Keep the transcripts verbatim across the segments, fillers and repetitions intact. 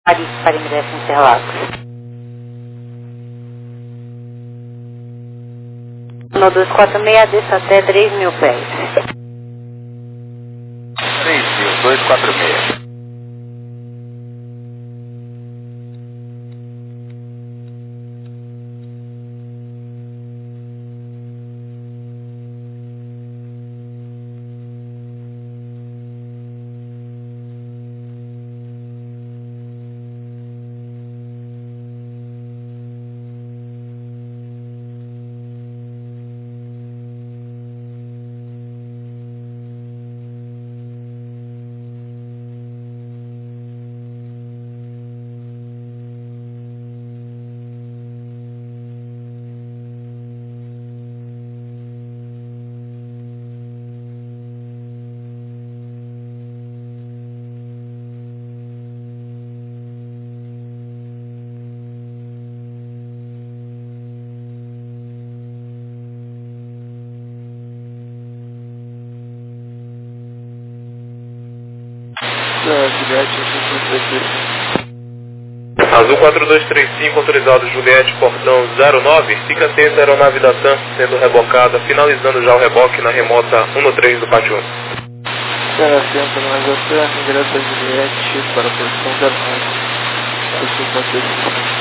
Paris para ingresso em Interlagos. No dois quatro seis, desça até três mil pés. três mil, dois quatro seis. Azul quatro dois três cinco, autorizado Juliette, portão zero nove, fica atento à aeronave da TAM sendo rebocada, finalizando já o reboque na remota um três do pátio um. Fica atento à aeronave da TAM, ingresso a Juliette para a posição zero nove. Azul quatro dois três cinco.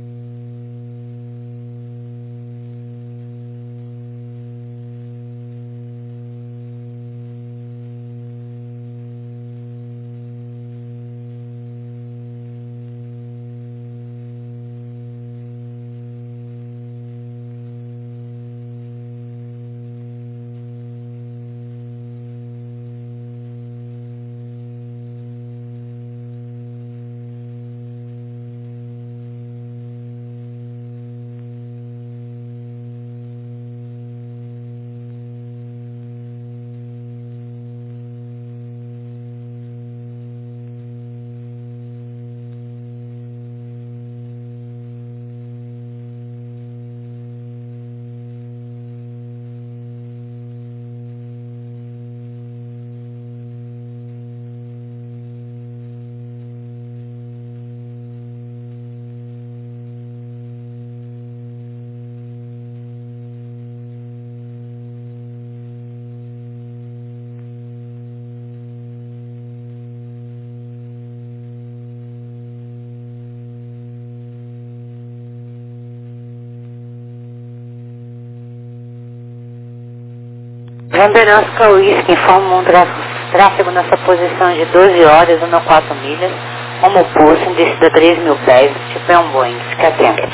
Vanderosca Whisky informa um tráfego nessa posição de doze horas, um quatro milhas, como pulso em descida três mil pés, tipo é um Boeing, fica atento.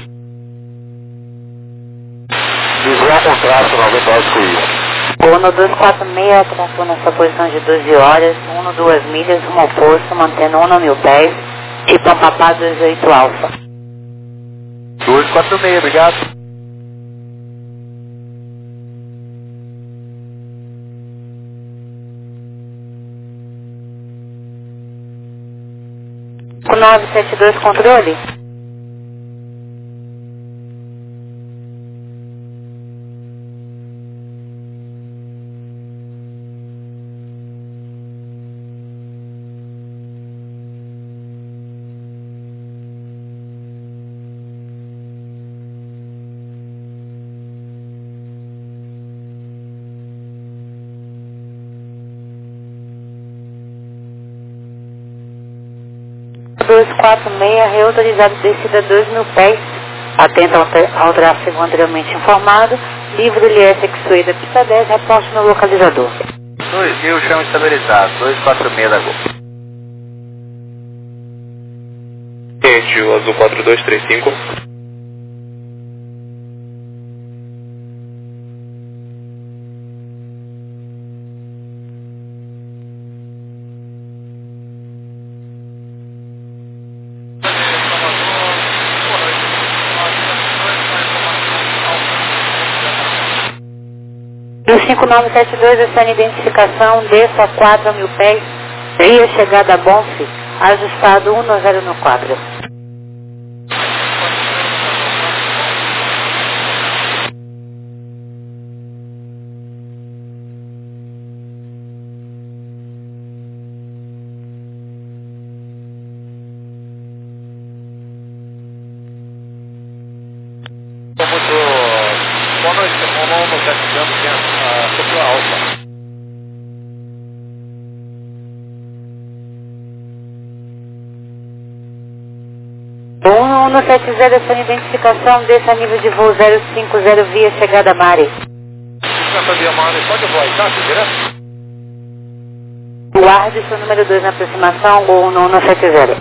Desviar com tráfego Vanderosca Whisky. Uno dois quatro seis, tráfego nessa posição de doze horas, um duas milhas, rumo ao posto, mantendo um mil pés, tipo é um Papá dois oito Alfa. dois quatro seis, obrigado. nove sete dois, controle. dois quatro seis, reautorizado descida dois mil pés, atento ao, ao tráfego anteriormente informado, livre L S X-Way da pista dez, reporte no localizador. dois mil, chão estabilizado, dois quatro seis da Gol. Gente, o Azul quatro dois três cinco. No cinco nove sete dois, essa identificação, desça a quatro mil pés, via chegada a Bonfe, ajustado um zero no quadro. sete zero, sofreu alfa. um um sete zero, essa identificação, desça a nível de voo zero cinco zero via chegada Mari. Chegada via Mari, pode voar Itália direto? Guarde seu número dois na aproximação, um um sete zero.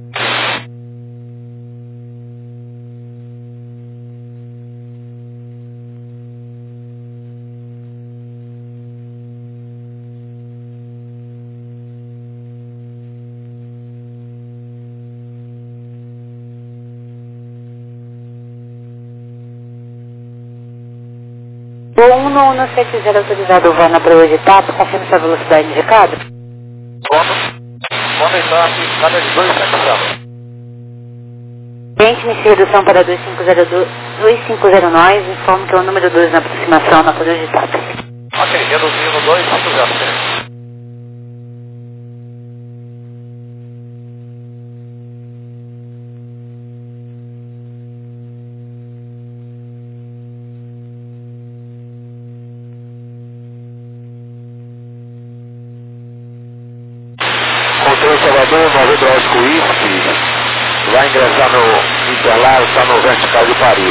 O um um sete zero autorizado o voo na proa de tato, confirme sua velocidade indicada. Quando? Quando está cada de dois sete zero. Cliente inicia redução para dois cinco zero dois, dois cinco zero nós, informe que é o número dois na aproximação na proa de tato. Ok, reduzindo dois cinco zero. Controle Salvador, nove Brosco Whisky, vai ingressar no Interlagos, está no vertical de Paris.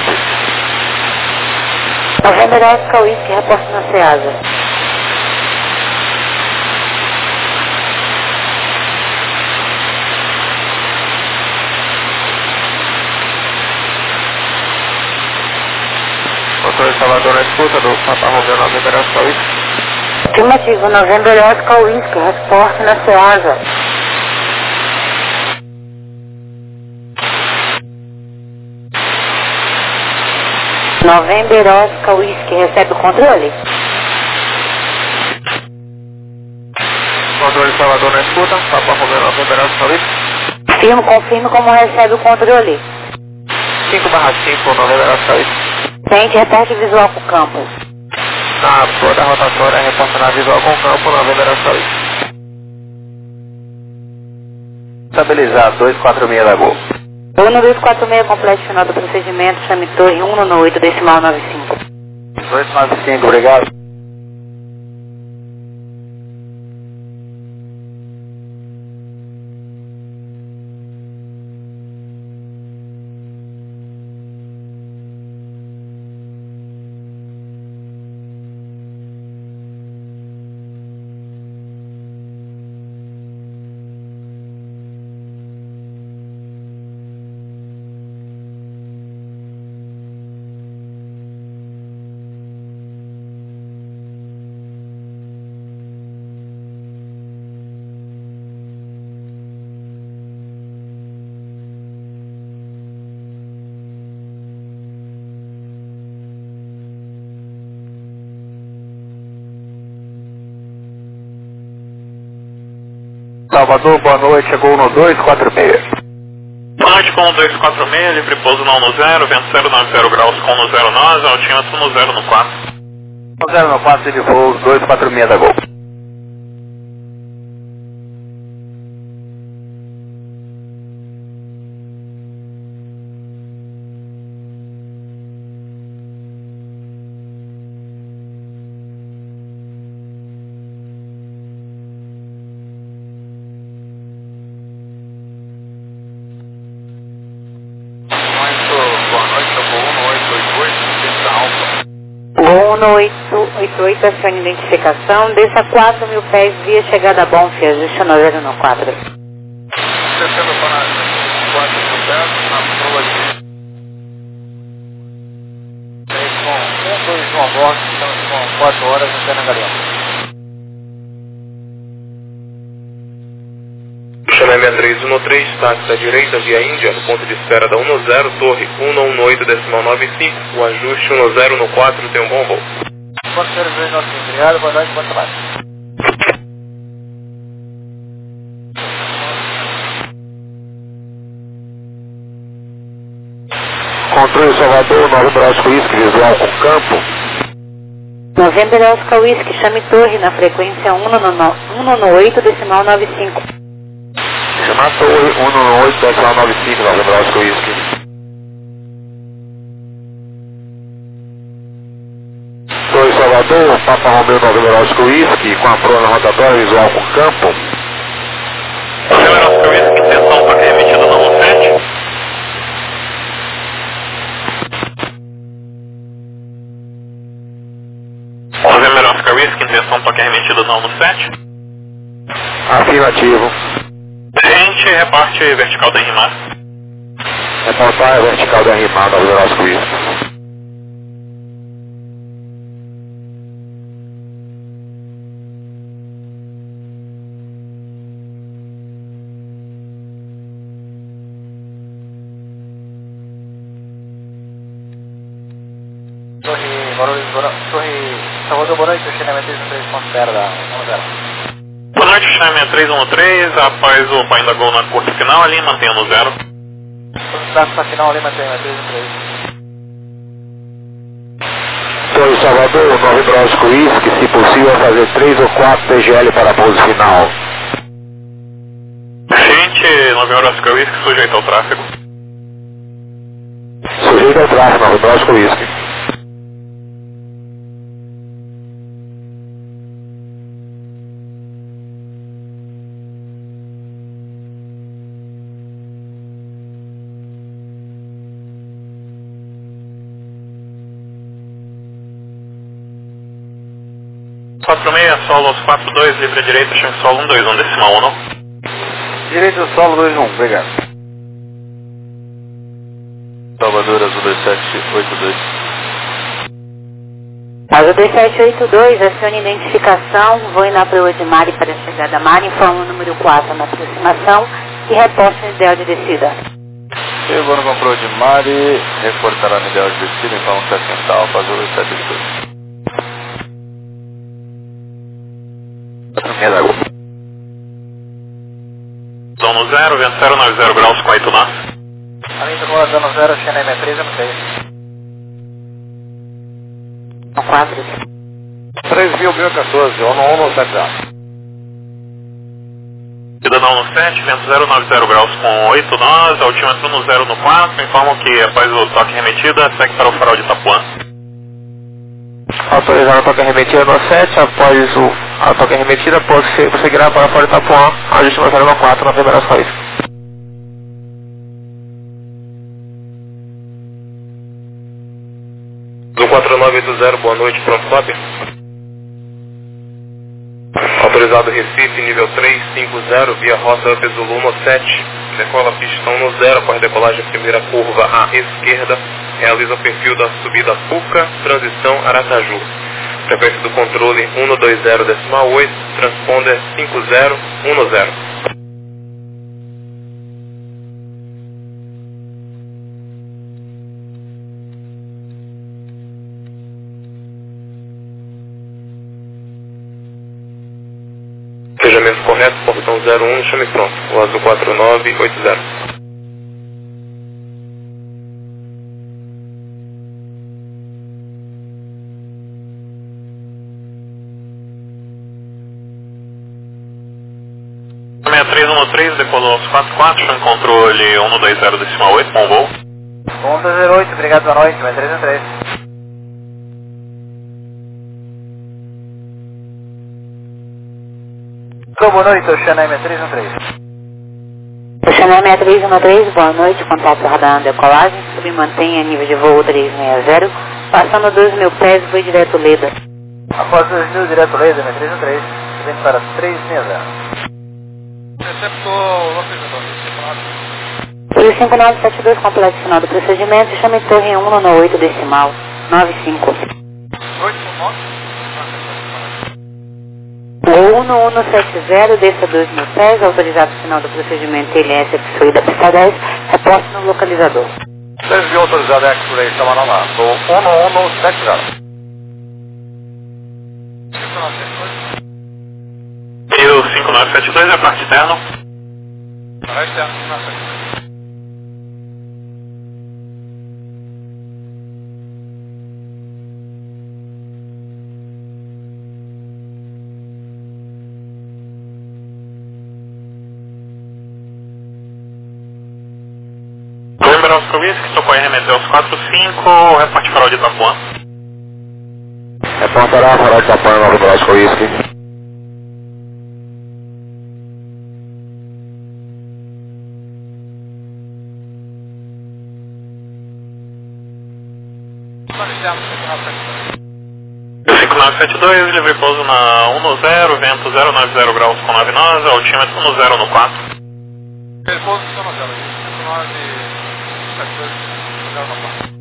Novembro Oscar Whisky, reporte na SEASA. Controle Salvador na escuta do Papa Romeu, Novembro Oscar Whisky. Afirmativo, Novembro Oscar Whisky, reporte na SEASA. Novembro Oscar Whisky, recebe o controle? Controle Salvador na escuta, Papa Romeu, Novembro Oscar Whisky. Afirmo, confirme como recebe o controle. cinco barra cinco, Novembro Oscar Whisky. Tente, reparte visual com o campo. Na toda a rotatória, reporta na visual com o campo, Novembro Oscar Whisky. Estabilizado, dois quatro seis da Gol. um dois quatro seis, completo final do procedimento, chame torre um nove oito, decimal nove cinco. dois nove cinco, obrigado. Salvador, boa noite, chegou no dois quatro seis. Boa noite com o dois quatro seis, livre pouso no um zero, vento zero nove zero graus com no zero nove, altímetro no zero no quatro. no zero no quatro, de voo, dois quatro seis da Gol. um oito oito oito, essa identificação, desça quatro mil pés via chegada a Bonfim, ajuste no zero no quatro. Descendo para quatro mil pés, na proa de... com um, dois no aborto, estamos com quatro horas em Pena Galeão. Chama M três um três, táxi à direita, via Índia, no ponto de espera da um zero, torre um um oito, decimal nove cinco, o ajuste um zero no quatro, tem um bom voo. Quanto quero ver nosso embriado, boa noite, quanto mais. Controle Salvador, nove Brosco Whisky, visual com campo. Novembro Oscar Whisky, chame torre na frequência um oito, decimal nove cinco. Chama torre um oito, decimal nove cinco, nove Brosco Whisky. Alfa Romeo nove Oscar Whisky com a prona rotatória visual com campo. nove Oscar Whisky, intenção toque remetido no um sete. nove Oscar Whisky, intenção toque remetido no um sete. Afirmativo. Gente, reparte vertical da R M A. Reportar a vertical da R M A nove Oscar Whisky. Torre Guarulhos, Torre Salvador, boa noite, o China três um três ponto zero da um zero. Boa noite, China três um três, após o pai da Gol na curta final ali, mantenha no zero. Dados na final ali, mantenha três um três. Torre Salvador, nove Oscar Whisky, se possível fazer três ou quatro T G L para a pouso final. Gente, nove Oscar Whisky, sujeito ao tráfego. Sujeito ao tráfego, nove Oscar Whisky. quatro seis, solo aos quatro dois, livre direita, chance solo um dois um, decimal um. Direito solo dois um, obrigado. Salvador, Azul dois sete oito dois. Azul dois sete oito dois, acione identificação, voe na proa de Mari para a chegada a Mari, informa o número quatro na aproximação e reporte o ideal de descida. Chegou no controle de Mari, reportará no ideal de descida, informa que está central, Azul dois sete oito dois. Zona zero, vento zero nove zero graus com oito nós. Além do Mola Zona zero, China M três um três. quatro. três mil mil quatorze, um um sete zero. Cidadão no sete, vento zero nove zero graus com oito nós, altímetro no zero no quatro, informam que após o toque remetida, segue para o farol de Itapuã. Autorizar a toque remetida no sete, após o, a toque remetida, prosseguirá para fora de Itapuã, ajuste no zero no quatro na primeira saída. Do quatro nove oito zero, boa noite, pronto, sobe. Autorizado Recife, nível três cinco zero, via rota Up Zulu no sete. Decola pistão no zero, após decolagem primeira curva à esquerda. Realiza o perfil da subida Puca, transição Aracaju. Frequência do controle um dois zero decimal oito, transponder cinco zero um zero. Fechamento correto, portão zero um, chame pronto. O azul quatro nove oito zero. seis três um três, decolou aos quatro quatro, chame controle um dois zero decimal oito, bom voo. um dois zero oito, obrigado, boa noite, M três um três. Boa noite, Oceana M três um três. Oceana M três um três, boa noite, contato radar decolagem, submantenha nível de voo três seis zero, passando dois mil pés, voo direto Leda. Após dois mil, direto Leda, M três um três, vem para três seis zero. Receptor, localizador, Por cinco nove sete dois, completo final do procedimento, chame torre um no oito decimal nove cinco. oito nove. O um um sete zero, desça dois mil pés, autorizado o final do procedimento T L S X-Ray da pista dez, reporte no localizador. três mil autorizado X-Ray, Samaralá, no um um sete zero. E o cinco nove sete dois é a parte externa. Parte externa. Oscar Whisky, socorre remeter aos quatro cinco, reparte farol de Itapuã. Reportará farol de Tapanha, Nova Brasco, Whisky. cinco nove sete dois, livre pouso na um no zero, vento zero nove zero graus com nove nós, altímetro no zero no quatro. Livre pouso no zero, cinco nove sete dois, zero no quatro.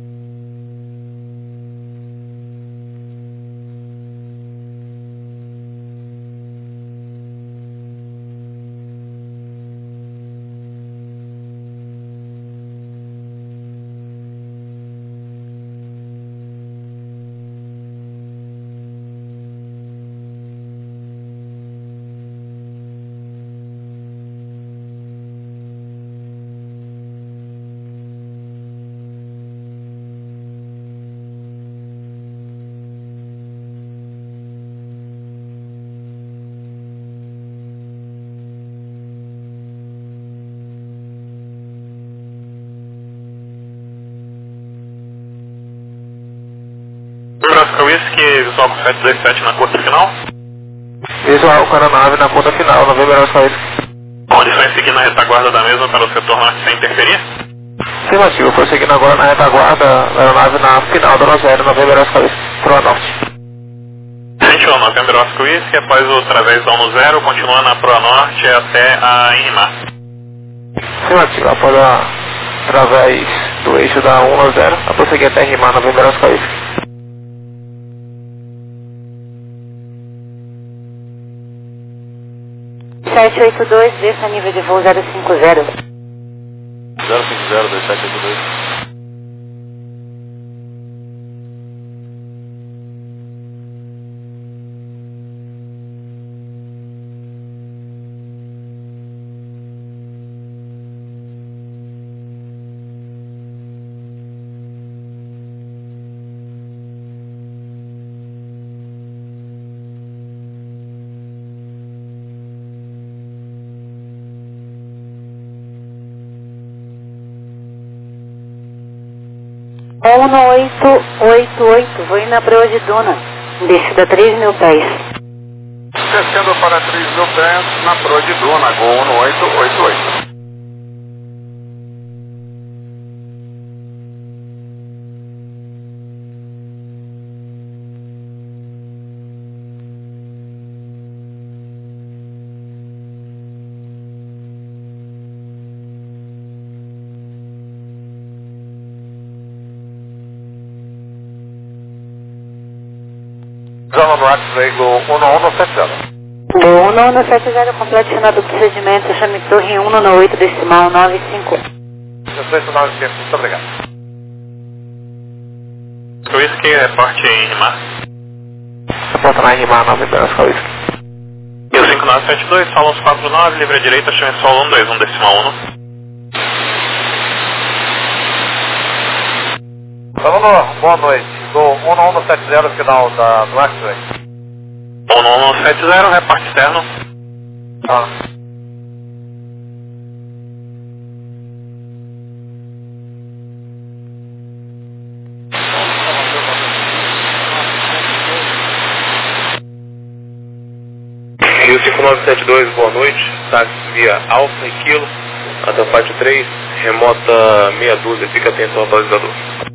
Brasco Whisky, visual com sete dois sete na curta final. Visual com a nave na ponta final, Novembro Brasco Whisky. Condições seguindo na retaguarda da mesma para o setor norte sem interferir? Afirmativo, prosseguindo agora na retaguarda da aeronave na final da zero, Novembro Brasco Whisky, proa norte. vinte e um, Novembro Brasco Whisky, após o través da um no zero, continua na proa norte até a Enrimar. Afirmativo, após a através do eixo da um no zero, a prosseguir até Enrimar, Novembro Brasco Whisky. sete oito dois, desça nível de voo zero cinco zero. zero cinco zero, dois sete oito dois. um no oito oito oito, vou ir na proa de Duna, descida três mil pés. Descendo para três mil pés na proa de Duna, Gol no oito oito oito. Zona no X-Ray, Gol um no um no sete zero. Gol um no um no sete zero, completo do procedimento, chame torre um no oito, decimal nove cinco. dezesseis nove cinco, muito obrigado. Whisky, reporte em Enrimar. Reporta na Enrimar, Novembro Brasco Whisky. E o cinco nove sete dois, fala uns quatro nove, livre à direita, chame sol um dois um, decimal um. Aluno, boa noite. Gol um no um no sete zero, final da, do X-Ray. um no um no sete zero, reporte externo. Ah. Rio cinco nove sete dois, boa noite. Táxi via Alfa e Kilo, Atafate três, remota meia dúzia, fica atento ao atualizador.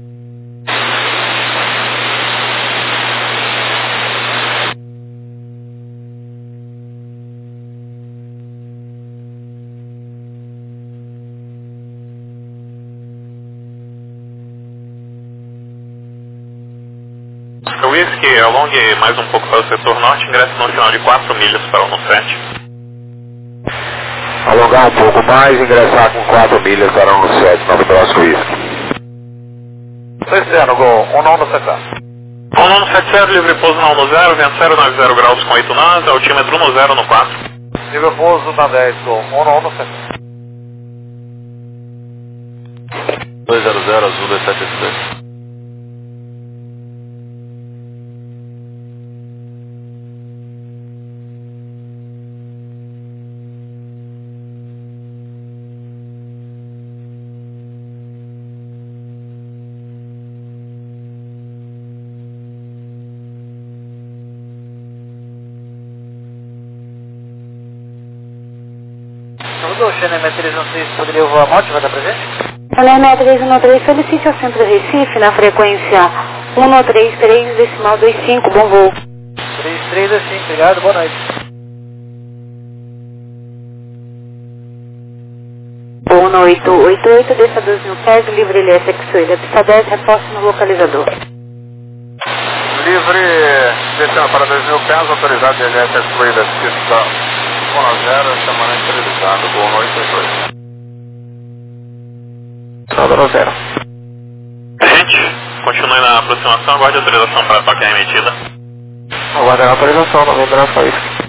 Whisky, alongue mais um pouco para o setor norte, ingresse no final de quatro milhas para o um no sete. Alongar um pouco mais, ingressar com quatro milhas para um no sete, Novembro Brasco Whisky. seis zero, Gol um no um no sete zero. um no um no sete zero, livre pouso na um no zero, vento zero nove zero graus com oito nós, altímetro um no zero no quatro. Nível pouso na dez, Gol um no um no sete zero. dois zero zero, azul dois sete oito dois. o Xenemé três um três poderia voar mal, vai dar pra gente? Xenemé três um três, solicite ao Centro Recife na frequência um três três, decimal vinte e cinco, bom voo. três três dois cinco, obrigado, boa noite. um oito oito oito, desça dois mil pés, livre L S Exuída, pista dez, reforço no localizador. Livre, descendo para dois mil pés, autorizado L S Exuída, pista um zero, chamando esterilizado, um oito oito oito. Salvador zero. Gente, continue na aproximação, aguarde autorização para toque remetida. Aguarda a autorização, Novembro Alfa Whisky.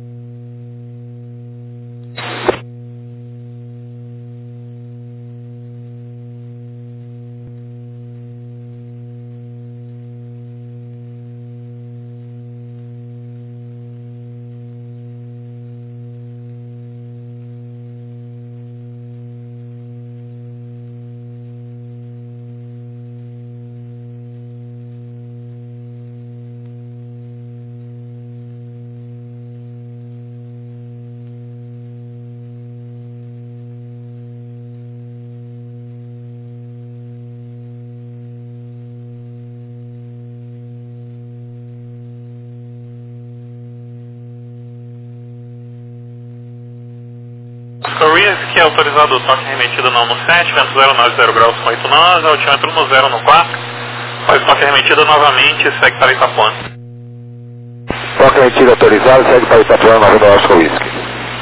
Korea, que é autorizado o toque remetido no sete, vento zero nove zero graus com oito nós, altímetro no zero no quatro, faz toque remetido novamente e segue para Itapuã. Toque remetido autorizado, segue para Itapuã, Novembro Alfa Whisky.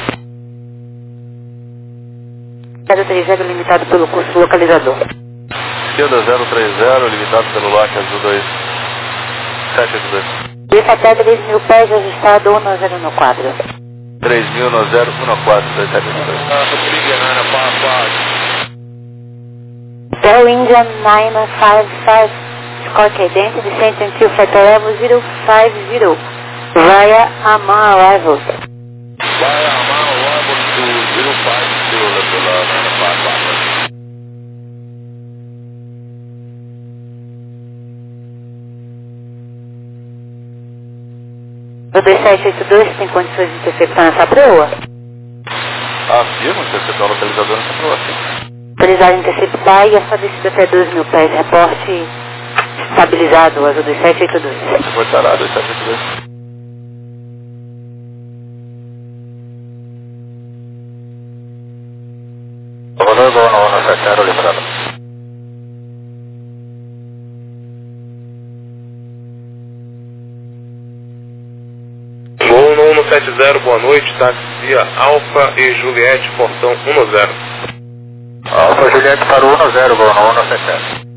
zero três zero, limitado pelo curso localizador. Esquerda zero três zero, limitado pelo L A C azul dois sete oito dois. Desça até três mil pés, ajustado um zero no quatro. três mil no zero um quatro dois sete dois. Bell India nine five five, Scott Identity, descent until flight level zero five zero, via Amman arrival. Via Amman arrival to zero five zero, level nine five five. O dois sete oito dois tem condições de interceptar nessa proa? Afirma, interceptar o localizador nessa proa, sim. Autorizado a interceptar e a sua descida até dois mil pés. Reporte estabilizado, azul dois sete oito dois. Reportará dois sete oito dois. Valor gol no um sete zero, lembrado. Gol no um sete zero, boa noite, táxi via Alfa e Juliette, portão um zero. Alfa Juliette para o um zero, gol no um sete zero.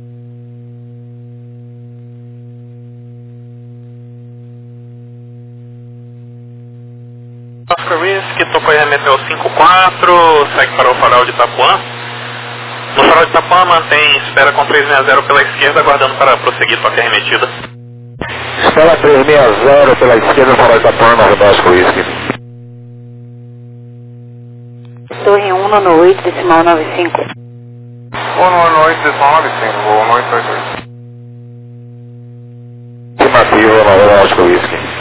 Oscar Whisky, tocou R M T ao cinco quatro, segue para o farol de Itapuã. No farol de Itapuã mantém espera com três seis zero pela esquerda, aguardando para prosseguir toque remetida. Espera três seis zero pela esquerda, farol de Itapuã, Novembro Alfa Whisky. Torre um no oito, decimal nove cinco. um no oito, decimal nove cinco, gol no oito oito oito. Estimativa, Novembro Alfa Whisky.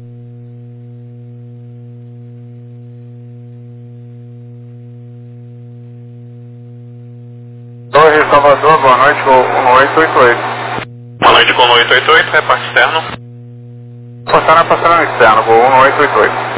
Torre Salvador, boa noite, gol um oito oito oito. Boa noite, gol no oito oito oito, reparte externo. Passar na passarela externa, gol um oito oito oito.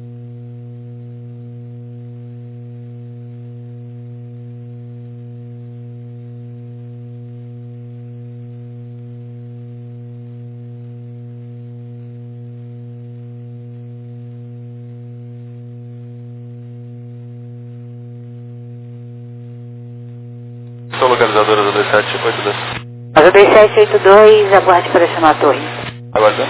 Sou localizadora do dois sete oito dois. Azul dois sete oito dois, aguarde para chamar a torre. Aguardando.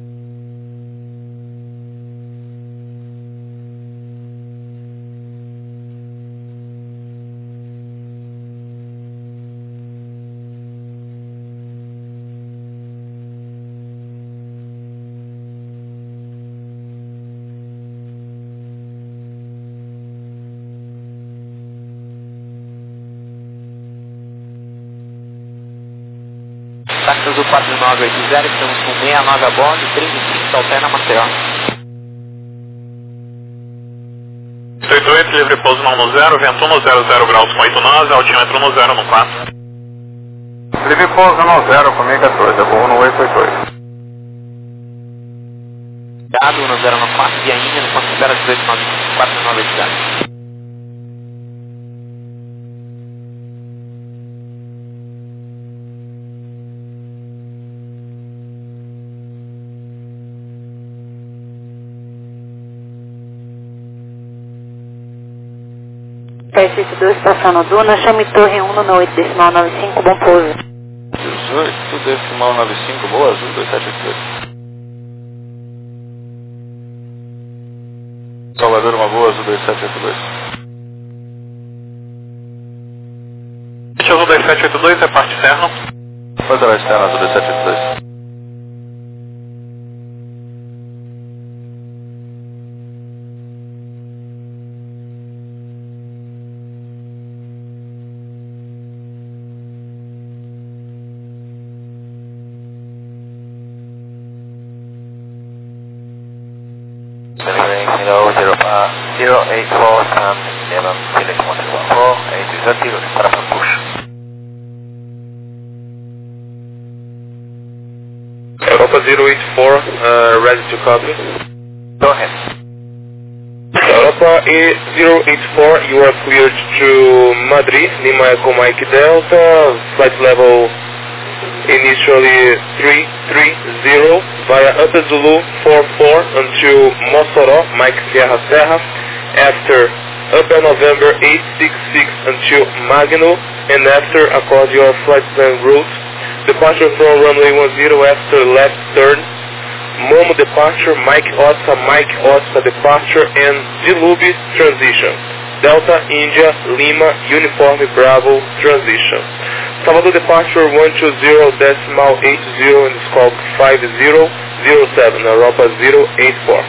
Táxi Azul quatro nove oito zero, estamos com sessenta e nove a bordo, trinta e cinco, alterna Maceió. oito oito, livre pouso não no zero, vento um no zero zero graus com oito nós, altímetro no zero no quatro. Livre pouso no zero com mil e quatorze, voo no oito oito oito. Dado no zero no quatro, e ainda no ponto de espera de dois nove quatro nove zero. P S oito dois, passando Duna, chame Torre um no oito decimal nove cinco, bom pouso. dezoito decimal nove cinco, boa, azul dois sete oito dois. Salvador, uma boa, azul dois sete oito dois. Azul dois sete oito dois, é parte externa. Pode dar externa, azul dois sete oito dois. zero eight four and eleven, select one two one four, eight two zero, para para push. Europa zero eight four, uh, ready to copy. Go ahead. Europa zero eight four, you are cleared to Madrid, Lima Echo Mike Delta, flight level initially three three zero via Upper Zulu four four until Mossoró, Mike Sierra Serra, after Upper November eight six six until Magno, and after according your flight plan route, departure from runway one zero after left turn, Momo departure, Mike Oscar, Mike Oscar departure, and Dilubi transition. Delta India Lima Uniform Bravo transition. Salvador departure one two zero decimal eight zero and squawk five zero zero seven, Europa zero eight four.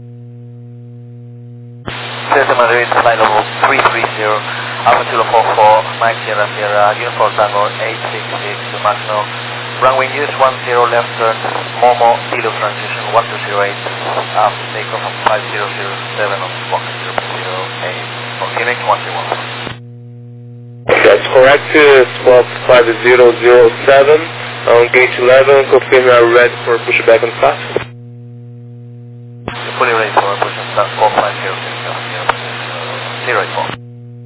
Santa Madrid, flight level three three zero, Alpha Kilo four four, Mike Sierra Sierra, Uniform Tango eight six six to Magno, runway use one zero left turn, Momo, Kilo transition one two zero eight, after takeoff from five zero zero seven on squawk zero zero eight, continuing one zero one. That's correct, uh, squawk five zero zero seven, on gate eleven, confirm you are ready for pushback and start. Fully ready for push and start, squawk five zero zero eight four.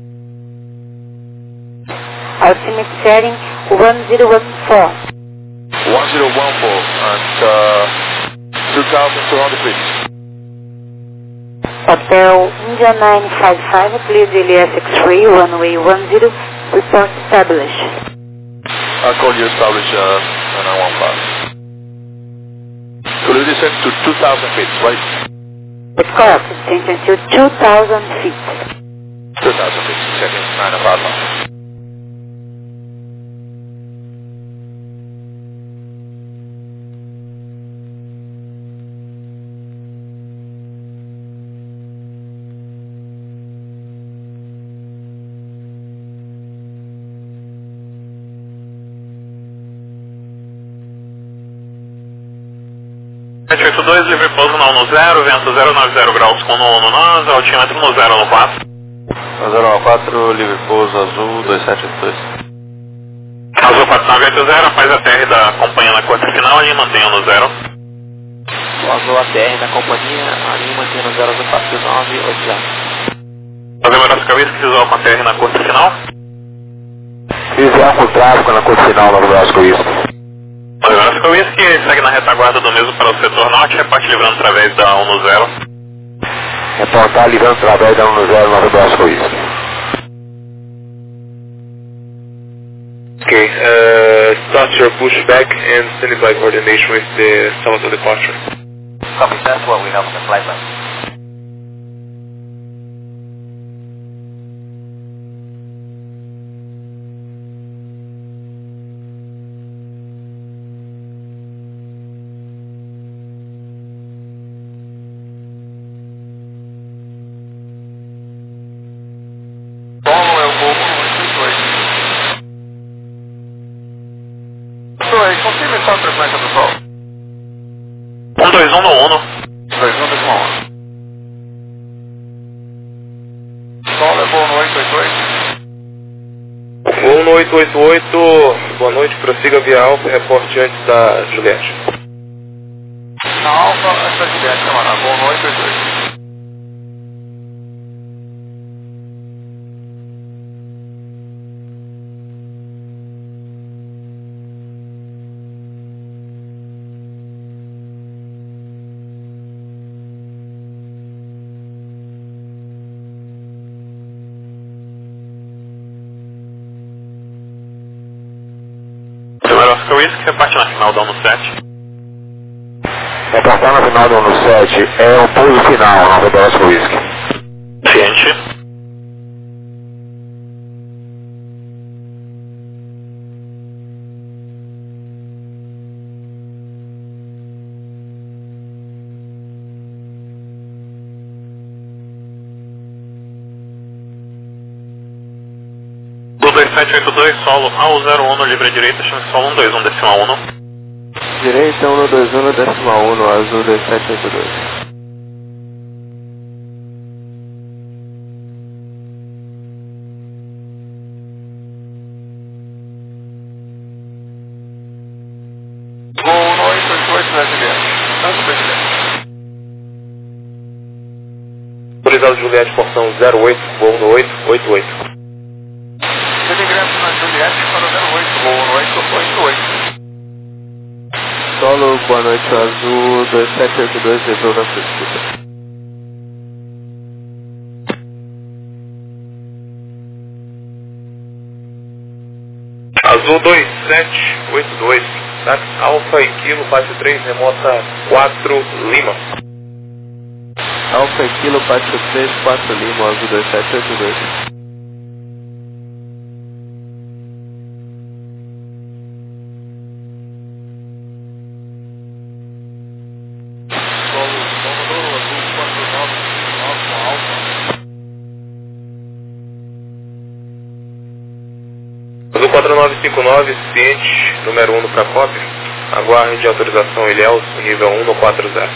Ultimate setting one zero one four. one zero one four and uh, two thousand two hundred feet. Hotel India nine five five, clear J L S X-ray, runway one zero, report established. I'll call you establish uh, nine one five. Could you descend to two thousand feet, right? It's correct, descend to two thousand feet. two thousand feet, seconds, nine and five miles. sete oito dois, livre pouso não no zero, vento zero nove zero graus com no no nós, altímetro no zero no quatro. zero nove quatro, livre pouso azul dois sete oito dois. Azul quatro nove oito zero, faz a T R da companhia na corte final e mantenha no zero. Azul A T R da companhia, a linha mantém no zero quatro nove oito zero. Fazer o Euroscope que visual com a T R na corte final. Visual com tráfego na corte final no Brasco isso. O Euroscope que segue na retaguarda do mesmo para o setor norte, reparte livrando através da um no zero. Reportar livrando através da um no zero no Brasco isso. Okay, uh, start your pushback and stand by coordination with the Salvador departure. Copy, that's what we have on the flight plan. Solo é o voo um oito dois. Oi, confirme só a frequência do sol. um dois um no Uno. dois um dois um. Uno oito oito oito, boa noite, prossiga via Alfa, reporte antes da Juliette. Na Alfa, antes da Juliette, camarada, Uno oito oito oito. Oscar Whisky, reparte na final da Uno sete. Reportar na final da Uno sete é o pouso final na Roda Oscar Whisky. Ciente. dois sete oito dois, solo A zero um, livre direita, chance solo um dois um decimal um. Direita um dois um decimal um, azul dois sete oito dois. Uno oito oito oito da Juliette. Tanto da Juliette. Autorizado Juliette, porção zero oito, voo Uno oito oito oito. Telegrama na Juliette para o zero oito, voo Uno oito oito oito. Solo, boa noite, azul dois sete oito dois, devolve na sua escuta. Azul dois sete oito dois, táxi Alfa e Kilo, faixa três, remota quatro, Lima. Alfa e Kilo, faixa três, quatro, Lima, azul dois sete oito dois. quatro nove cinco nove, ciente, número um no Procópio. Aguarde autorização Ilhéus, nível um no quatro zero.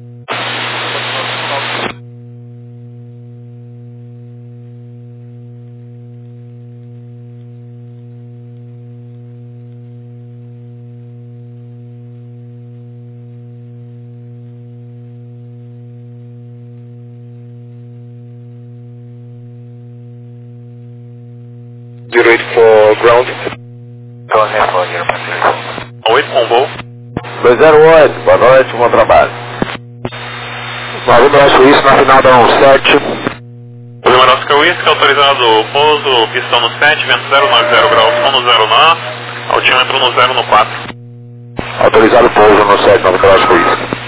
zero oito for ground. Go ahead for your passengers. oito com voo. dois zero oito, boa noite, bom trabalho. Barulho Oscar Whisky na final da Uno sete. O número Oscar Whisky, autorizado pouso, pistão no sete, vento zero nove zero graus, som no zero na, altímetro no zero no quatro. Autorizado pouso no sete, na Roda Oscar Whisky.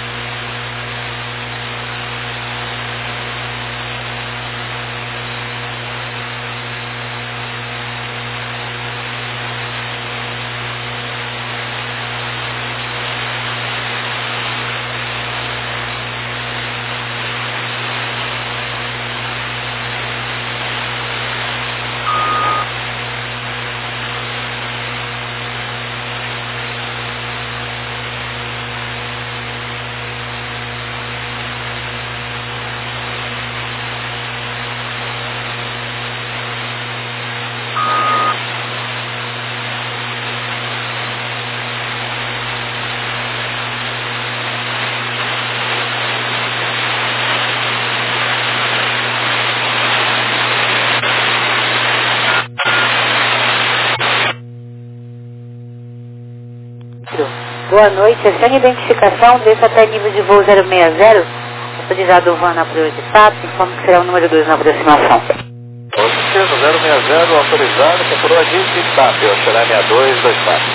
Boa noite, sem identificação, desça até nível de voo zero seis zero, autorizado o van na priori de fato, informe que será o número dois na aproximação. Com certeza, zero seis zero, autorizado, procurou a gente de TAP, será seis dois dois quatro.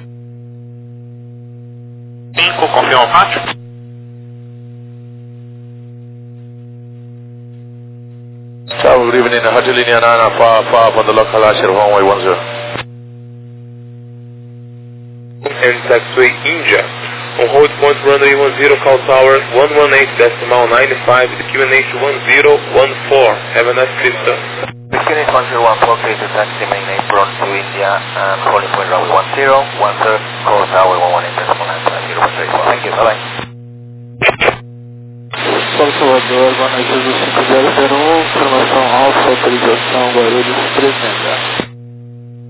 cinco, confirma o pátio. Ciao, good evening, Hotel Linea nine, far, far from the local Asher, runway one zero. And taxiway India. On hold point runway one zero, call tower one one eight decimal nine five, the Q N H one zero one four. Have a nice trip, sir. Q N H one zero one four, clear to taxi main apron to India and holding point runway one zero, one third, call tower one one eight decimal nine five, zero one three four. Thank you, bye bye. Solo Salvador, boa noite, azul cinco zero zero um, formação Alfa, autorização Guarulhos três zero.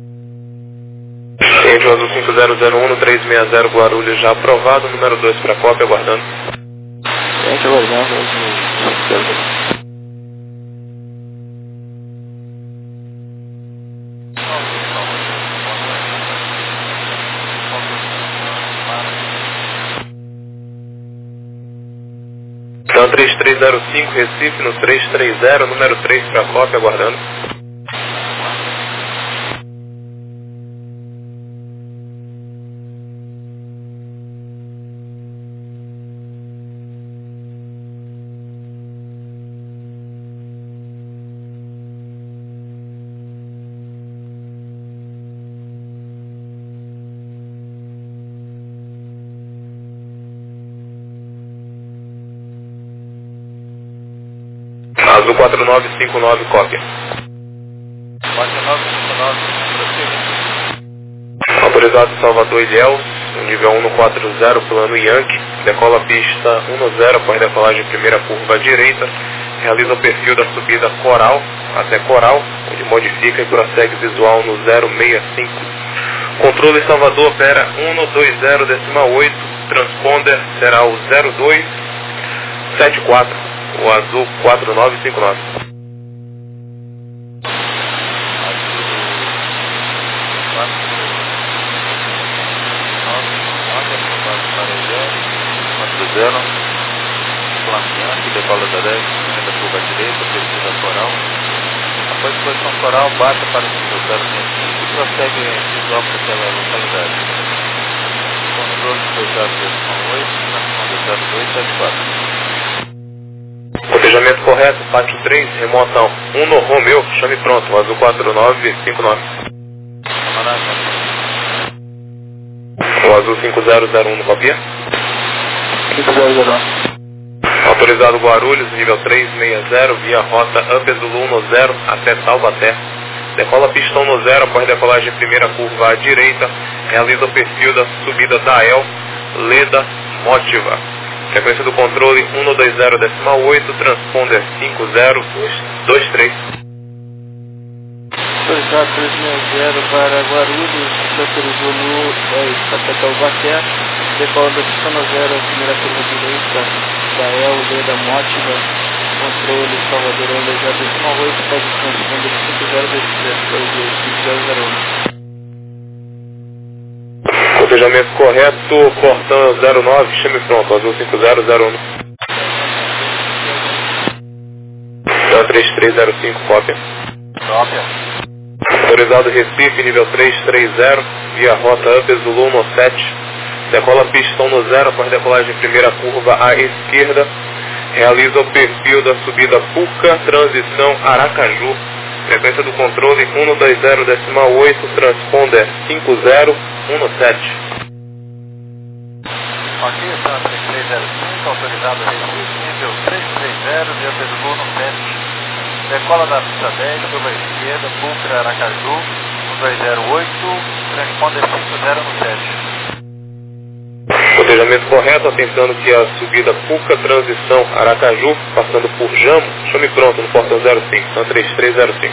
Gente, o azul cinco zero zero um no três seis zero Guarulhos já aprovado, número dois para cópia, aguardando. Gente, aguardando, azul cinco zero zero um. Então três três zero cinco, Recife no três três zero, número três para cópia, aguardando. Azul quatro nove cinco nove, cópia. quatro nove cinco nove, Autorizado Salvador Ilhéus, nível um no quatro zero, plano Yankee, decola pista um no zero, após decolagem primeira curva à direita, realiza o perfil da subida Coral, até Coral, onde modifica e prossegue visual no zero seis cinco. Controle Salvador opera um no dois zero decimal oito, transponder será o zero dois sete quatro, o azul quatro nove cinco nove. Zero, flanqueante, decola da dez, primeira curva à direita, perfil da Coral. Após posição Coral, baixa para o nível zero seis cinco e prossegue visual para aquela localidade. Controle dois zero oito, transponder zero dois sete quatro. Cotejamento correto, pátio três, remoção um no Romeu, chame pronto, o azul quatro nove cinco nove. O azul cinco zero zero um no copia. cinco zero zero um. Autorizado Guarulhos, nível três seis zero, via rota Up Zulu no zero até Taubaté. Decola pistão no zero, após decolagem primeira curva à direita, realiza o perfil da subida da El, Leda, Motiva. Frequência do controle um no dois zero decimal oito, transponder cinco zero dois três. Autorizado três seis zero para Guarulhos, Up Zulu dez até Taubaté. Decola da pista no zero, primeira curva direita, da El, Leda, Motiva, controle Salvador dois zero decimal oito, pode transponder cinco zero dois zero zero um. Cotejamento correto, portão zero nove, chame pronto, azul cinco zero zero um. Então três três zero cinco, cópia. Cópia. Autorizado Recife, nível três três zero, via rota Up Zulu no sete. Decola pistão no zero, após decolagem primeira curva à esquerda, realiza o perfil da subida Puca, transição Aracaju. Frequência do controle um no dois zero decimal oito, transponder cinco zero um no sete. Aqui está três três zero cinco, autorizado Recife, nível três três zero, via Zulu no sete. Decola da pista dez, curva à esquerda, Puca, Aracaju, um dois zero oito, transponder cinco zero no sete. Cotejamento correto, atentando que a subida Puca, transição Aracaju, passando por Jamo, chame pronto no portão zero cinco, então três três zero cinco.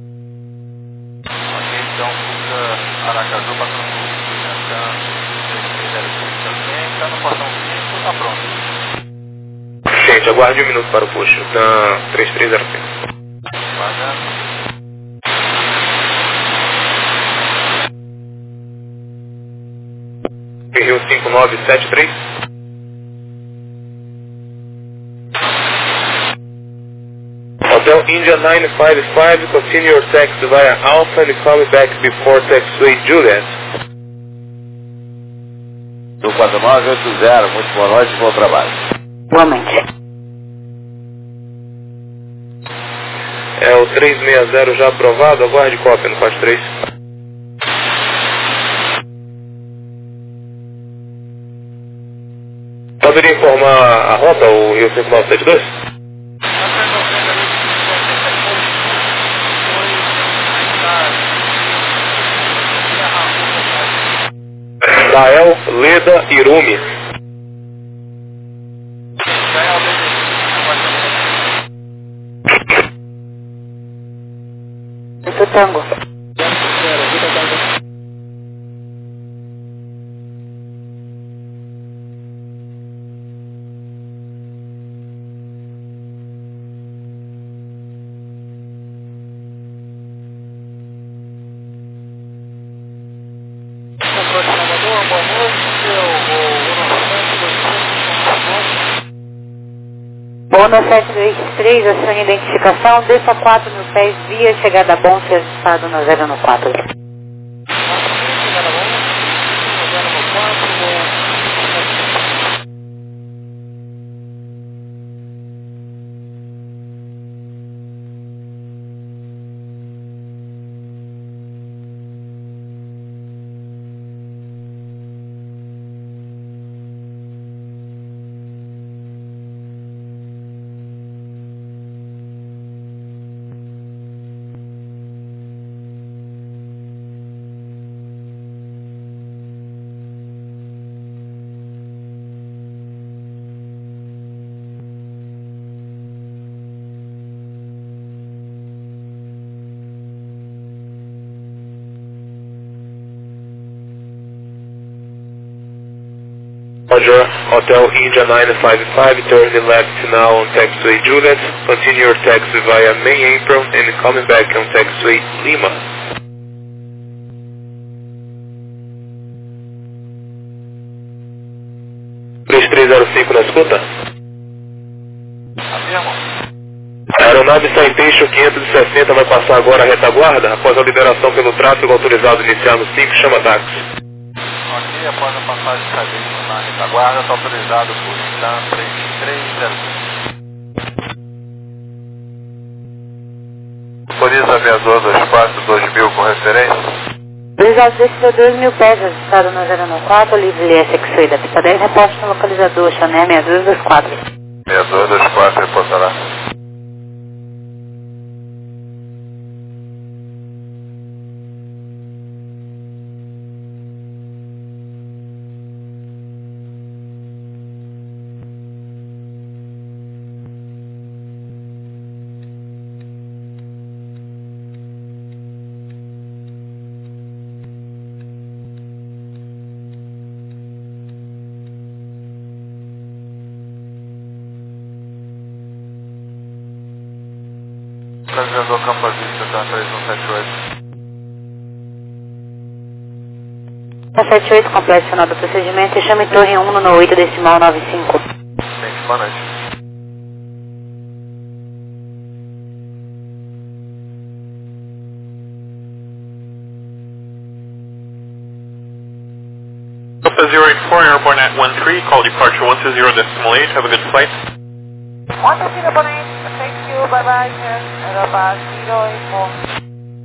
Ok, então Puca, Aracaju, passando por Jamo, três três zero cinco também, está no portão cinco, está pronto. Gente, aguarde um minuto para o push, então três três zero cinco. Aguardando. Rio cinco nove sete três. Hotel India nove cinco cinco, continue your taxi via Alpha and call me back before taxiway Juliet. Do quatro nove oito zero, muito boa noite, bom trabalho. Igualmente. É o três seis zero já aprovado, aguarde cópia no quatro três. Poderia informar a rota, o Rio cinco nove sete dois? Dael, Leda, Irumi. Isso, Tango. Onda sete dois três, a sua identificação, desça quatro mil pés, via chegada bom, se ajustado na zero no quatro. Roger, Hotel India nine five five, turn left now on taxiway Juliet, continue your taxi via main apron and coming back on taxiway Lima. três três zero cinco na escuta? Aeronave Citation quinhentos e sessenta vai passar agora a retaguarda, após a liberação pelo tráfego autorizado iniciar no cinco, chama táxi. Ok, após a passagem de Citation na retaguarda, está autorizado por Stan três três zero cinco. Autoriza aviador dois quatro dois mil com referência. Autorizado descida dois mil pés, ajustado na zero no quatro, livre S X da pista dez, reposto no localizador, Chané seis dois dois quatro. seis dois dois quatro, reportará. Aviador Campo Vista, tá três um sete oito. setenta e oito, completo do procedimento, e chame torre um no oito decimal nove cinco. Gente, boa noite. Delta zero eight four, airborne at one three, call departure one two zero decimal eight, have a good flight. one two zero, thank you, bye bye, Aerobus zero eight four.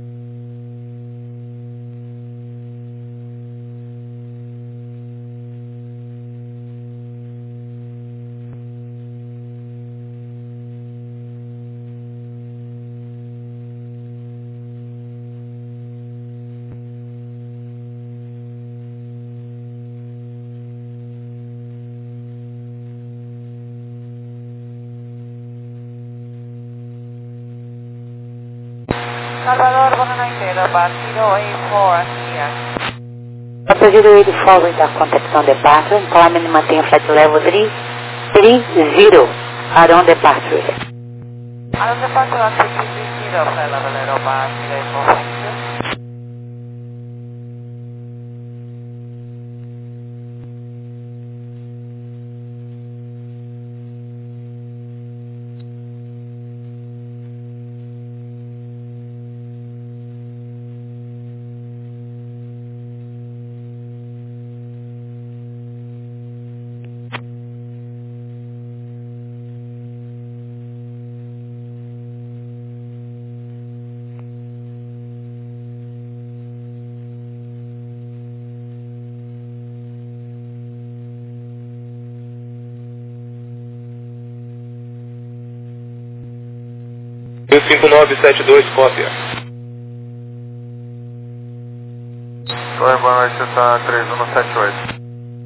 Salvador, boa noite, Aerobus zero eight four, here. Delta zero eight four, we are contact on departure, climb and maintain flight level three three zero, around departure. Around departure at three three zero, flight level Aerobus zero eight four, thank you. cinco nove sete dois, cópia. Oi, boa noite, você está três um sete oito.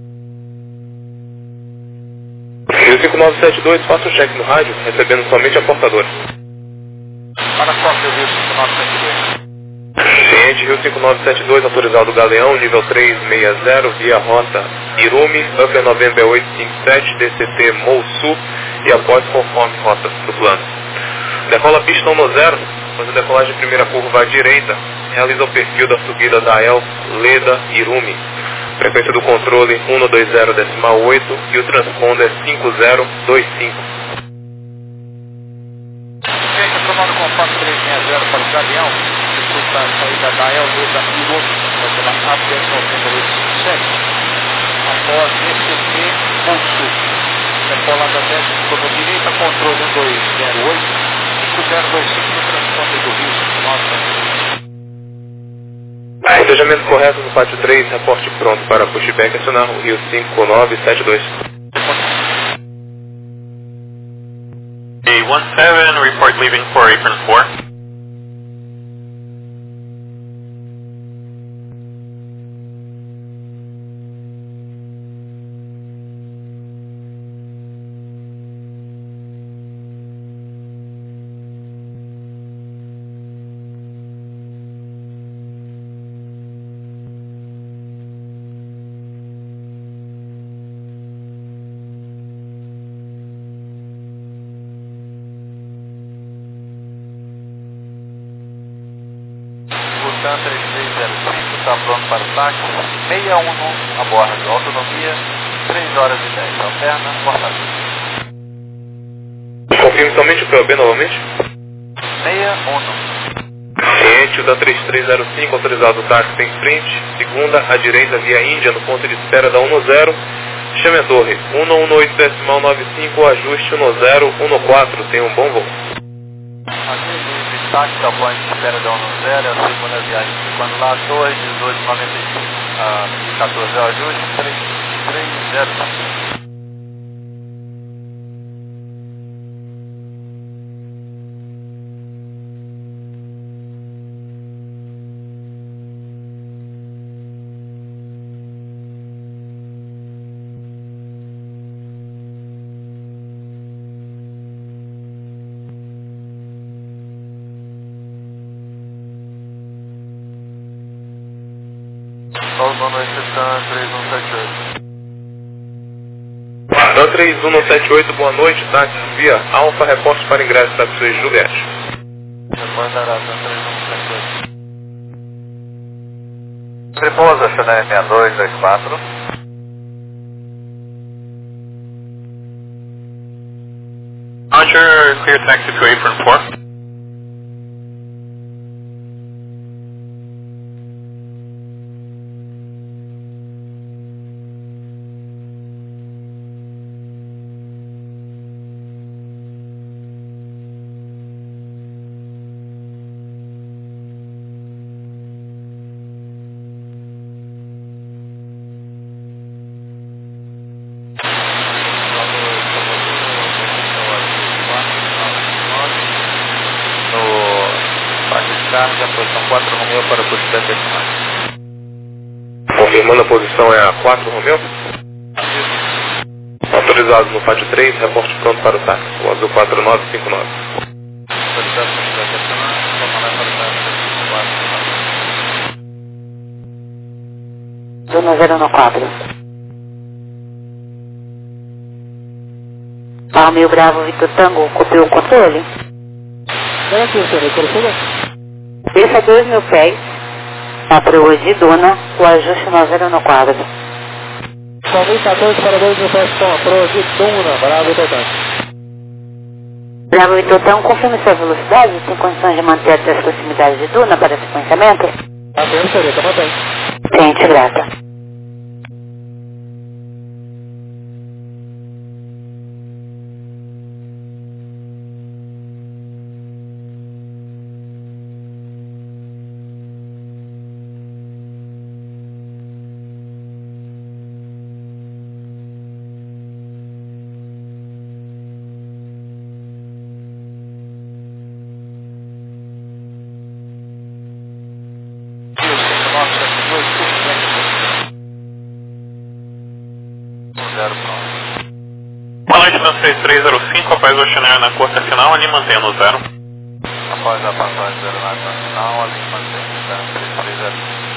Rio cinco nove sete dois, faça o cheque no rádio, recebendo somente a portadora. Para cópia, Rio cinco nove sete dois. Ciente, Rio cinco nove sete dois, autorizado Galeão, nível três seis zero, via rota Irumi, Upper November oito cinco sete, D C T Mouçu e após conforme rota do plano. Decola pista um no zero, faz a decolagem de primeira curva à direita, realiza o perfil da subida da El, Leda, Irumi. Frequência do controle um no dois zero decimal oito e o transponder cinco zero dois cinco. Gabriel, disputa a saída da El Leda Ilônica pela A B S noventa oito cinco sete. Após D C T, pulso. Decola da décima curva direita, controle um dois zero oito, cinco zero dois cinco no transporte do Rio cinco nove. Engajamento correto no pátio três, reporte pronto para pushback, acionar o Rio cinco nove sete dois. A seventeen, report leaving for apron four. três três zero cinco, está pronto para o táxi, seis um a bordo, autonomia, três horas e dez, alterna, porta. Confirme somente o P O B novamente. seis um. Ciente, o da três três zero cinco, autorizado o táxi em frente, segunda à direita via Índia, no ponto de espera da um zero, chame a torre, um um oito decimal nove cinco, ajuste um zero um quatro, tenha um bom voo. Táxi da ponte de espera da um zero, é a segunda viagem. Quando lá, torre dezoito noventa e cinco, ah, quatorze é o ajuste, três três zero cinco. Boa noite, Stan três um sete oito. Dan três um sete oito, boa noite, táxi via Alfa, reporte para ingresso da Taxi Juliette. Mandará Dan três um sete oito. Tripousa, Chanel seis dois dois quatro. Roger, clear taxi to apron four. Carga, posição quatro Romeo para o pushback acionado. Confirmando a posição é a quatro Romeo. Autorizado no pátio três, reporte pronto para o táxi, o azul quatro nove cinco nove. Autorizado no pushback acionado, comandar para o táxi quatro nove. Zona zero um quatro. Palmeio Bravo Vitor Tango, copiou o controle. É aqui, senhor, coração. Desça dois mil pés, na proa de Duna, o ajuste nove zero um quadro. Palmeio quatorze para dois mil pés com a proa de Duna, Bravo Vitor Tango. Bravo Vitor Tango, confirme sua velocidade, tem condições de manter até as proximidades de Duna para sequenciamento? Atento, senhor, tá bem. Gente, grata. Boa noite, Dan três três zero cinco, após o Chanel na curta final, ali mantém no zero. Após a passagem zero na curta final, ali mantém Dan três três zero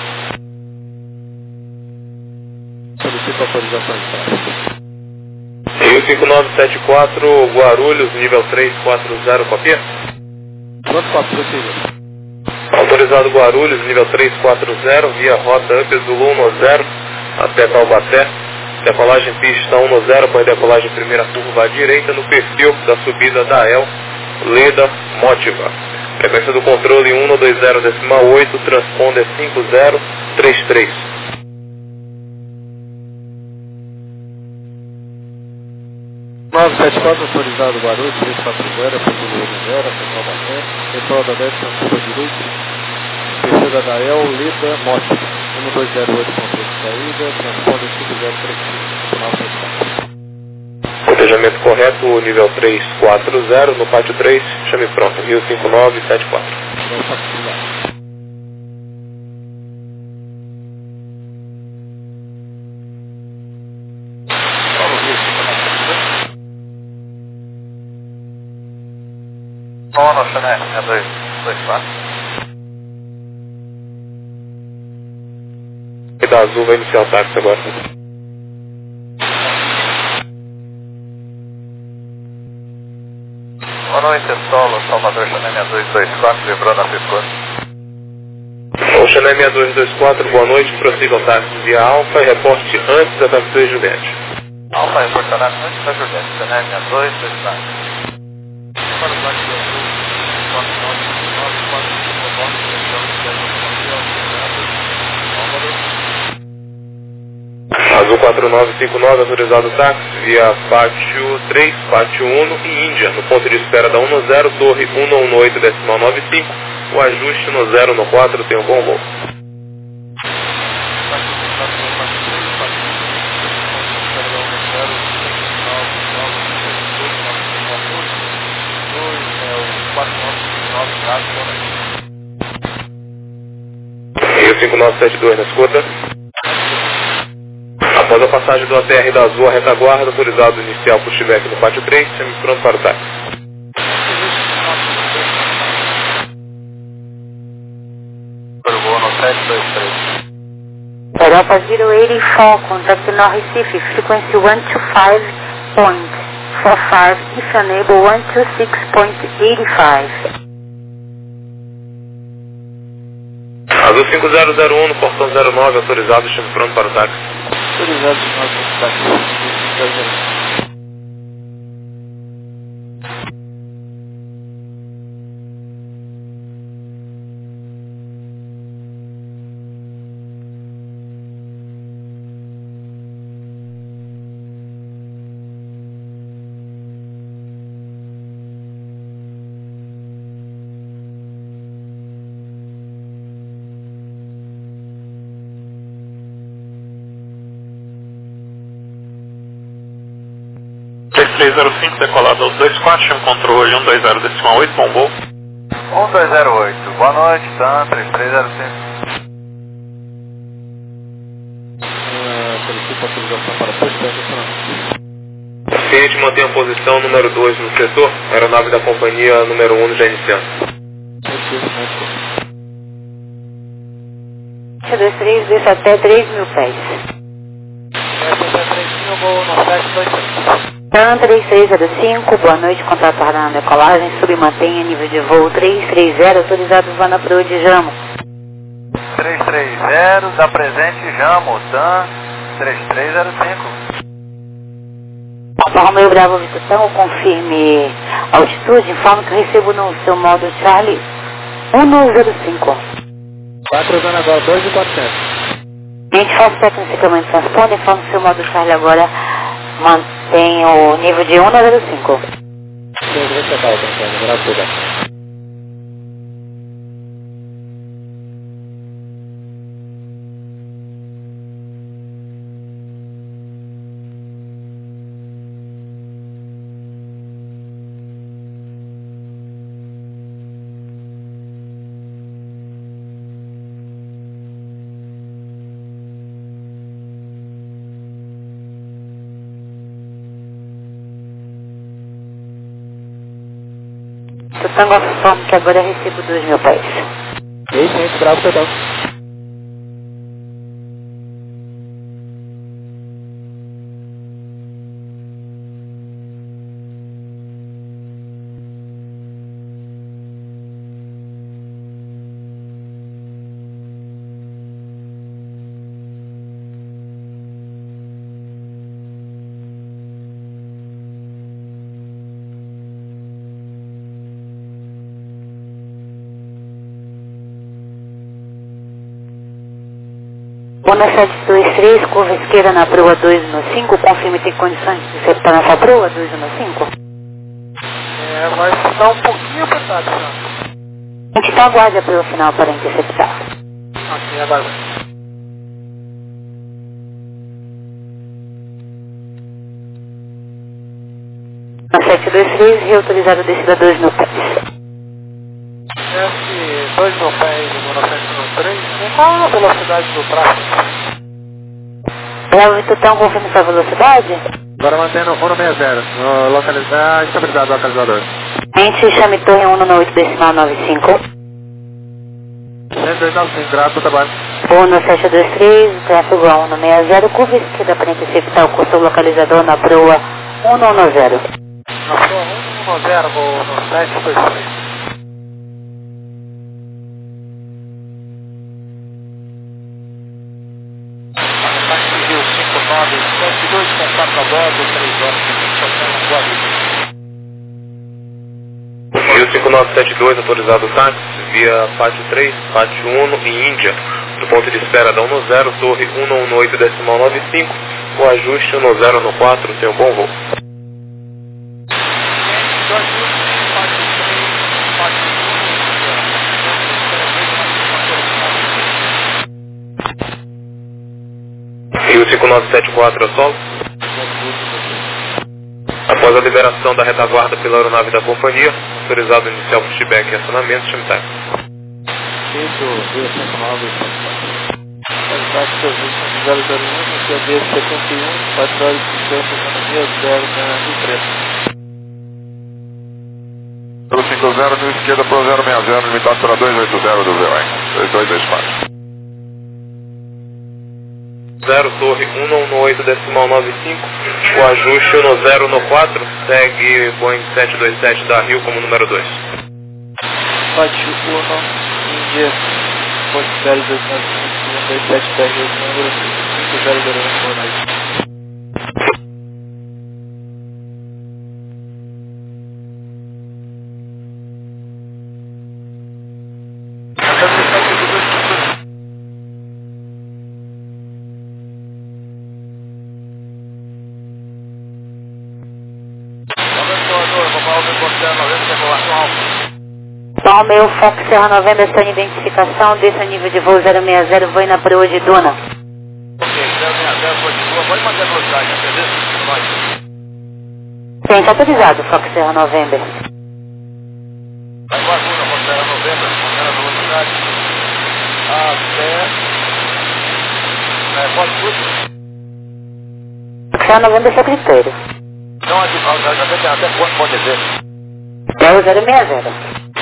cinco. Solicito autorização de tráfego. Rio cinco nove sete quatro, Guarulhos, nível três quatro zero, copia? Pronto, quatro, possível. Autorizado Guarulhos, nível três quatro zero, via rota Upes do um zero até Taubaté. Decolagem pista um zero, após decolagem primeira curva à direita, no perfil da subida da El Leda Motiva. Frequência do controle um dois zero decimal oito, transponder cinco zero três três. nove sete quatro, autorizado Guarulhos, três quatro zero, procura zero, pessoal da T, pessoal da dez, curva direita, terceira da El, Leda, Mote, um dois zero oito ponto oito saída, transponder cinco zero três três, final fechado. Cotejamento correto, nível três quatro zero, no pátio três, chame pronto, Rio cinco nove sete quatro. Sono, Chané, é dois, dois quatro. E da Azul vai iniciar o táxi agora. Boa noite, Solo, Salvador, Chané seis dois dois quatro, lembrando a Cisco. O Chané seis dois dois quatro, boa noite, prossiga o táxi via Alfa e reporte antes da taxi de Juliette. Alfa, reportará antes da Juliette, Chané seis dois dois quatro. Para o táxi de Azul, quatro nove nove quatro cinco nove, Azul quatro nove cinco nove, autorizado o táxi via pátio três, pátio um e Índia, no ponto de espera da um zero, torre um um oito decimal nove cinco, o ajuste no zero no quatro, tem um bom voo. Rio cinco nove sete dois na escuta. Após a passagem do A T R da Azul, a retaguarda, autorizado inicial pushback no pátio três, chame pronto para o táxi. sete dois três. Europa zero eight four, contact no Recife, frequency one two five point four five, if enable one two six point eight five. Azul cinco zero zero um, no portão zero nove, autorizado, chame pronto para o táxi. Autorizado para o táxi. três zero cinco, decolado aos dois quatro, chama controle um dois zero decimal oito, bom voo. um dois zero oito, boa noite, TAM três três zero cinco. Solicito autorização para pushback. Paciente mantém a posição número dois no setor, aeronave da companhia número um já iniciando. dois três, desça até três mil pés. três mil, voo no sete dois três. TAM três três zero cinco, boa noite, contato para a decolagem, submantenha nível de voo três três zero, autorizado Vana Pro de Jamo. três três zero, da presente Jamo, TAM três três zero cinco. Alfa Romeo Bravo Vitutão, confirme altitude, informe que eu recebo no seu modo Charlie um zero cinco. Vai cruzando agora, dois e quatrocentos. Gente, falso técnico de ciclamento de transponder, informe que o seu modo Charlie agora mantém o nível de um zero cinco. Deixa eu checar o transponder, graças. Tango informe que agora eu recebo dois mil pés. E aí, gente, bravo, total. Honda sete dois três, curva esquerda na proa dois um cinco, confirme tem condições de receptar nessa proa dois um cinco? É, vai ficar um pouquinho apertado, já. A gente tá aguarde a proa final para interceptar. Ok, agora vai. Na sete dois três, reautorizado descida dois mil pés. Esse dois mil pés do Honda sete dois três, qual é a velocidade do tráfego? Bravo Tutão, confirme sua velocidade? Agora mantendo um no sessenta, no localizar, estabilizado localizador. A gente chame torre um no oito decimal nove cinco. cento e dois nove cinco, graças ao trabalho. Honda sete dois três, tráfego a um no sessenta, curva esquerda para interceptar o curso localizador na proa um no zero. Na proa um no zero, no sete dois três. dois, contato a bordo, três horas, chegando Guarulhos. Rio cinco nove sete dois, autorizado táxi, via Pátio três, Pátio um e Índia, do ponto de espera da um no zero, torre um no oito decimal nove cinco, o ajuste um no zero no quatro, tenha um bom voo. Rio cinco nove sete quatro, a solo. Após a liberação da retaguarda pela aeronave da companhia, autorizado inicial pushback e acionamento, chame táxi. Isso, Rio cinco nove sete quatro. Qualidade de serviço zero zero um, C D setenta e um, quatro horas de tempo, economia zero na Rio Preto. Pelo cinco zero, mil esquerda para o zero seis zero, limitado para dois oito zero do V O E, dois dois dois quatro. zero, torre um no oito decimal nove cinco, o ajuste um no zero no quatro, segue Boeing sete dois sete da Rio como número dois. Pátio um, Índia, ponto zero dois nove cinco, um dois sete da Rio, número cinco zero zero um, boa noite. Romeu Fox Serra noventa, está em identificação, desça nível de voo zero seis zero, voo na proa de Duna. Ok, zero seis zero, voo de Duna, pode manter a velocidade, entendeu? Sim, está autorizado, Fox Serra noventa. Vai com a Duna, Fox Serra noventa, mantendo a velocidade até... É, pode tudo? Fox Serra noventa é seu critério. Não, aqui, até, até quanto pode dizer? É o zero seis zero.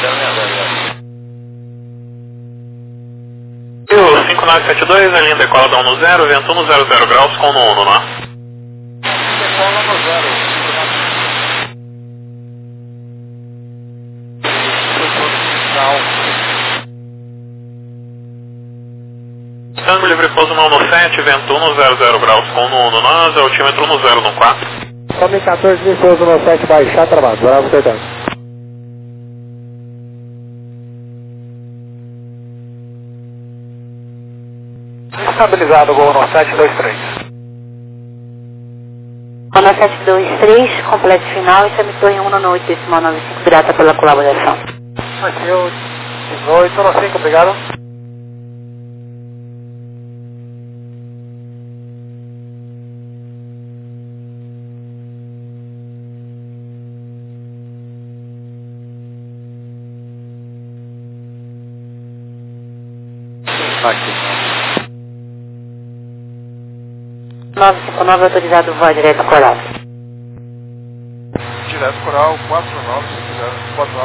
Rio cinco nove sete dois, a linha decola da um no zero, vento um no zero zero graus com no um, né? Decola no zero. Tango livre pouso no um no sete, vento um no zero zero graus com no um no NASA, altímetro um no zero no quatro. Come quatorze mil, pouso no sete, baixar, trabalho, bravo, cuidado. Estabilizado, Gol no sete dois três. Honda sete dois três, completo final e chame torre um no oito decimal nove cinco, grata pela colaboração. Aqui eu dezoito no cinco, obrigado. Aqui. nove cinco nove, autorizado voar direto Coral. Direto Coral, quatro nove cinco zero, quatro nove.